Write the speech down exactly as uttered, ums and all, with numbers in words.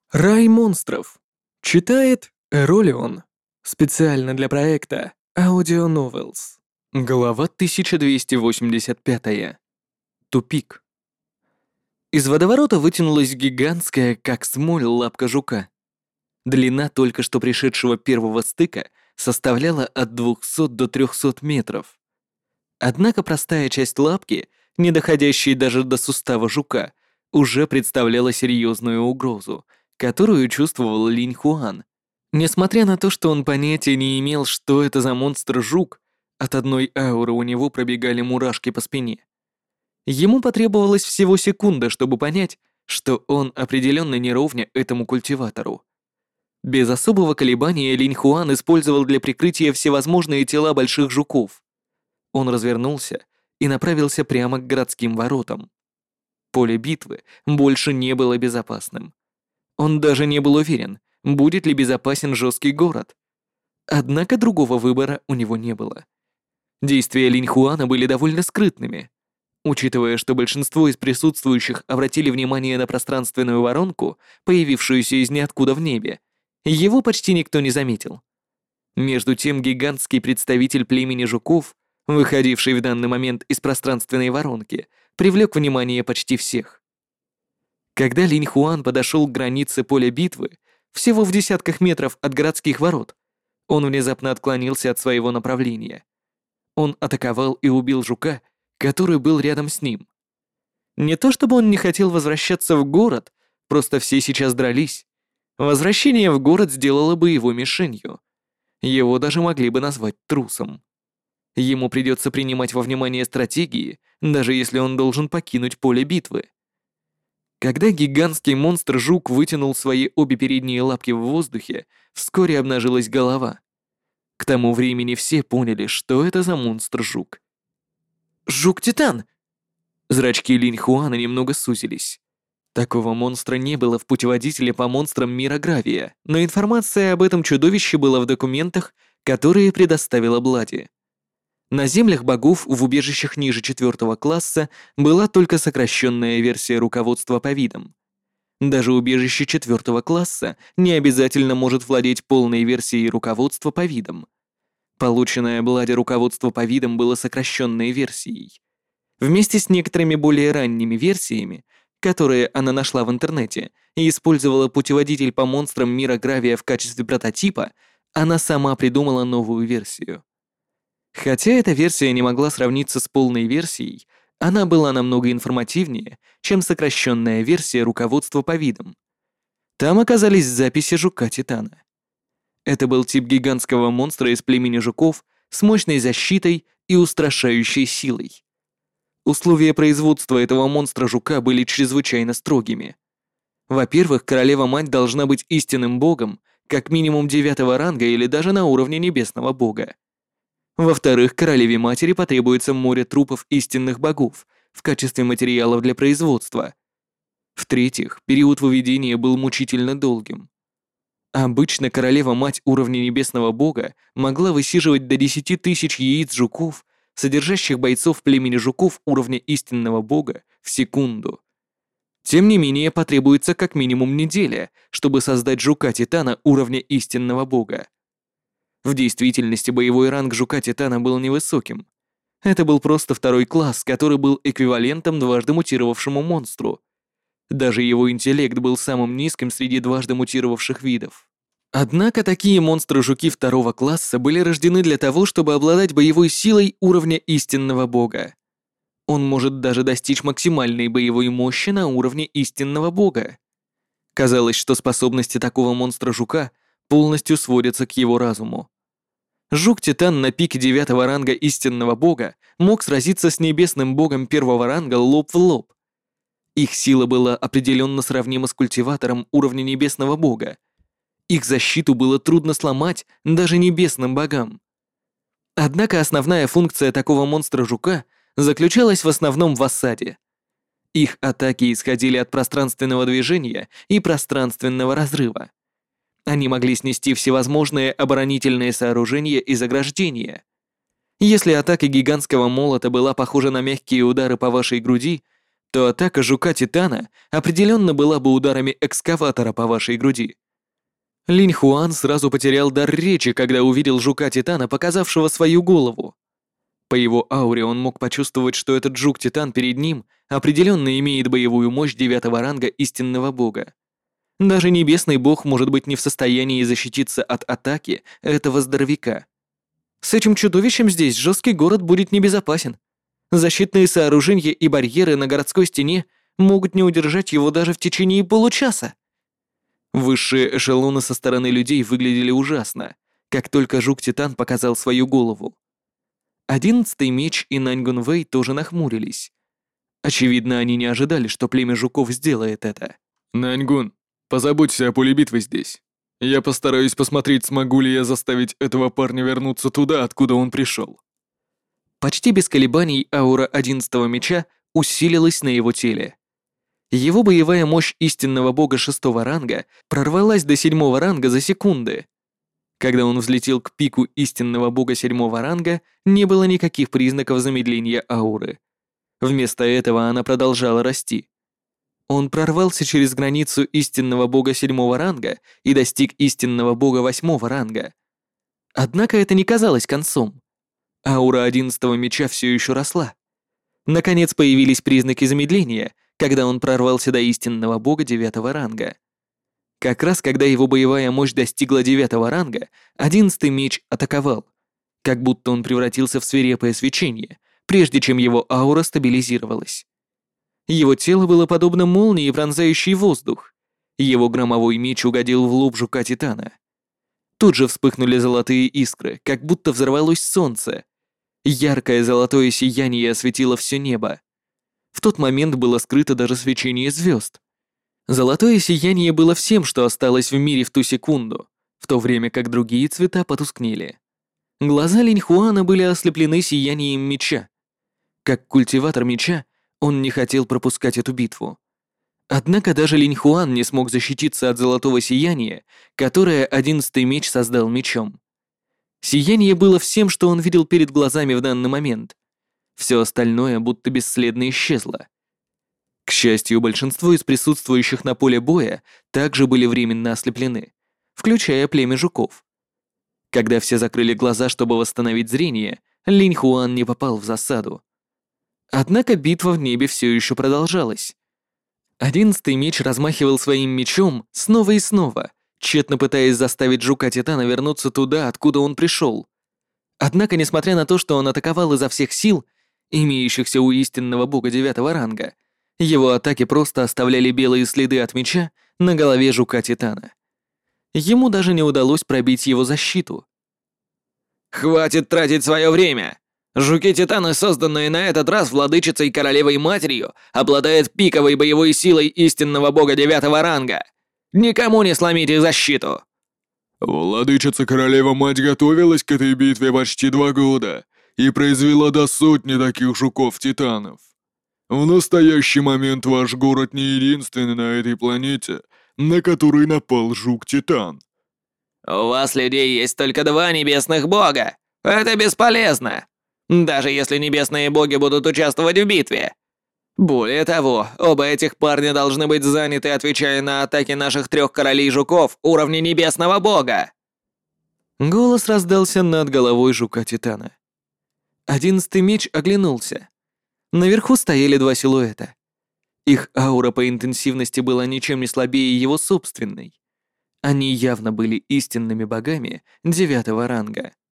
Рай монстров. Читает Эролион. Специально для проекта Audio Novels. Глава тысяча двести восемьдесят пять. Тупик. Из водоворота вытянулась гигантская, как смоль, лапка жука. Длина только что пришедшего первого стыка составляла от двухсот до трехсот метров. Однако простая часть лапки, не доходящая даже до сустава жука, уже представляла серьезную угрозу, которую чувствовал Линь Хуан. Несмотря на то, что он понятия не имел, что это за монстр-жук, от одной ауры у него пробегали мурашки по спине. Ему потребовалось всего секунда, чтобы понять, что он определенно не ровня этому культиватору. Без особого колебания Линь Хуан использовал для прикрытия всевозможные тела больших жуков. Он развернулся и направился прямо к городским воротам. Поле битвы больше не было безопасным. Он даже не был уверен, будет ли безопасен жесткий город. Однако другого выбора у него не было. Действия Линь Хуана были довольно скрытными. Учитывая, что большинство из присутствующих обратили внимание на пространственную воронку, появившуюся из ниоткуда в небе, его почти никто не заметил. Между тем гигантский представитель племени жуков, выходивший в данный момент из пространственной воронки, привлек внимание почти всех. Когда Линь Хуан подошел к границе поля битвы, всего в десятках метров от городских ворот, он внезапно отклонился от своего направления. Он атаковал и убил жука, который был рядом с ним. Не то чтобы он не хотел возвращаться в город, просто все сейчас дрались. Возвращение в город сделало бы его мишенью. Его даже могли бы назвать трусом. Ему придется принимать во внимание стратегии, даже если он должен покинуть поле битвы. Когда гигантский монстр-жук вытянул свои обе передние лапки в воздухе, вскоре обнажилась голова. К тому времени все поняли, что это за монстр-жук. «Жук-титан!» Зрачки Линь Хуана немного сузились. Такого монстра не было в путеводителе по монстрам мира Гравия, но информация об этом чудовище была в документах, которые предоставила Блади. На землях богов в убежищах ниже четвертого класса была только сокращенная версия руководства по видам. Даже убежище четвертого класса не обязательно может владеть полной версией руководства по видам. Полученное Блади руководство по видам было сокращенной версией. Вместе с некоторыми более ранними версиями, которые она нашла в интернете и использовала путеводитель по монстрам мира Гравия в качестве прототипа, она сама придумала новую версию. Хотя эта версия не могла сравниться с полной версией, она была намного информативнее, чем сокращенная версия руководства по видам. Там оказались записи жука-титана. Это был тип гигантского монстра из племени жуков с мощной защитой и устрашающей силой. Условия производства этого монстра-жука были чрезвычайно строгими. Во-первых, королева-мать должна быть истинным богом, как минимум девятого ранга или даже на уровне небесного бога. Во-вторых, королеве-матери потребуется море трупов истинных богов в качестве материалов для производства. В-третьих, период выведения был мучительно долгим. Обычно королева-мать уровня небесного бога могла высиживать до десяти тысяч яиц жуков, содержащих бойцов племени жуков уровня истинного бога, в секунду. Тем не менее, потребуется как минимум неделя, чтобы создать жука-титана уровня истинного бога. В действительности боевой ранг жука-титана был невысоким. Это был просто второй класс, который был эквивалентом дважды мутировавшему монстру. Даже его интеллект был самым низким среди дважды мутировавших видов. Однако такие монстры-жуки второго класса были рождены для того, чтобы обладать боевой силой уровня истинного бога. Он может даже достичь максимальной боевой мощи на уровне истинного бога. Казалось, что способности такого монстра-жука полностью сводятся к его разуму. Жук-титан на пике девятого ранга истинного бога мог сразиться с небесным богом первого ранга лоб в лоб. Их сила была определенно сравнима с культиватором уровня небесного бога. Их защиту было трудно сломать даже небесным богам. Однако основная функция такого монстра-жука заключалась в основном в осаде. Их атаки исходили от пространственного движения и пространственного разрыва. Они могли снести всевозможные оборонительные сооружения и заграждения. Если атака гигантского молота была похожа на мягкие удары по вашей груди, то атака Жука-Титана определенно была бы ударами экскаватора по вашей груди. Линь Хуан сразу потерял дар речи, когда увидел Жука-Титана, показавшего свою голову. По его ауре он мог почувствовать, что этот Жук-Титан перед ним определенно имеет боевую мощь девятого ранга истинного бога. Даже небесный бог может быть не в состоянии защититься от атаки этого здоровяка. С этим чудовищем здесь жесткий город будет небезопасен. Защитные сооружения и барьеры на городской стене могут не удержать его даже в течение получаса. Высшие эшелоны со стороны людей выглядели ужасно, как только Жук-Титан показал свою голову. Одиннадцатый меч и Наньгун Вэй тоже нахмурились. Очевидно, они не ожидали, что племя жуков сделает это. Наньгун, позаботься о поле битвы здесь. Я постараюсь посмотреть, смогу ли я заставить этого парня вернуться туда, откуда он пришел. Почти без колебаний аура одиннадцатого меча усилилась на его теле. Его боевая мощь истинного бога шестого ранга прорвалась до седьмого ранга за секунды. Когда он взлетел к пику истинного бога седьмого ранга, не было никаких признаков замедления ауры. Вместо этого она продолжала расти. Он прорвался через границу истинного бога седьмого ранга и достиг истинного бога восьмого ранга. Однако это не казалось концом. Аура одиннадцатого меча все еще росла. Наконец появились признаки замедления, когда он прорвался до истинного бога девятого ранга. Как раз когда его боевая мощь достигла девятого ранга, одиннадцатый меч атаковал, как будто он превратился в свирепое свечение, прежде чем его аура стабилизировалась. Его тело было подобно молнии, пронзающей воздух. Его громовой меч угодил в лоб Жука-Титана. Тут же вспыхнули золотые искры, как будто взорвалось солнце. Яркое золотое сияние осветило все небо. В тот момент было скрыто даже свечение звезд. Золотое сияние было всем, что осталось в мире в ту секунду, в то время как другие цвета потускнели. Глаза Линь Хуана были ослеплены сиянием меча. Как культиватор меча, он не хотел пропускать эту битву. Однако даже Линь Хуан не смог защититься от золотого сияния, которое одиннадцатый меч создал мечом. Сияние было всем, что он видел перед глазами в данный момент. Все остальное будто бесследно исчезло. К счастью, большинство из присутствующих на поле боя также были временно ослеплены, включая племя жуков. Когда все закрыли глаза, чтобы восстановить зрение, Линь Хуан не попал в засаду. Однако битва в небе все еще продолжалась. Одиннадцатый меч размахивал своим мечом снова и снова, тщетно пытаясь заставить Жука-Титана вернуться туда, откуда он пришел. Однако, несмотря на то, что он атаковал изо всех сил, имеющихся у истинного бога девятого ранга, его атаки просто оставляли белые следы от меча на голове Жука-Титана. Ему даже не удалось пробить его защиту. «Хватит тратить свое время! Жуки-титаны, созданные на этот раз владычицей королевой-матерью, обладают пиковой боевой силой истинного бога девятого ранга. Никому не сломить их защиту!» Владычица королева-мать готовилась к этой битве почти два года и произвела до сотни таких жуков-титанов. В настоящий момент ваш город не единственный на этой планете, на который напал жук-титан. «У вас, людей, есть только два небесных бога. Это бесполезно. Даже если небесные боги будут участвовать в битве. Более того, оба этих парня должны быть заняты, отвечая на атаки наших трех королей-жуков уровня небесного бога». Голос раздался над головой Жука-Титана. Одиннадцатый меч оглянулся. Наверху стояли два силуэта. Их аура по интенсивности была ничем не слабее его собственной. Они явно были истинными богами девятого ранга.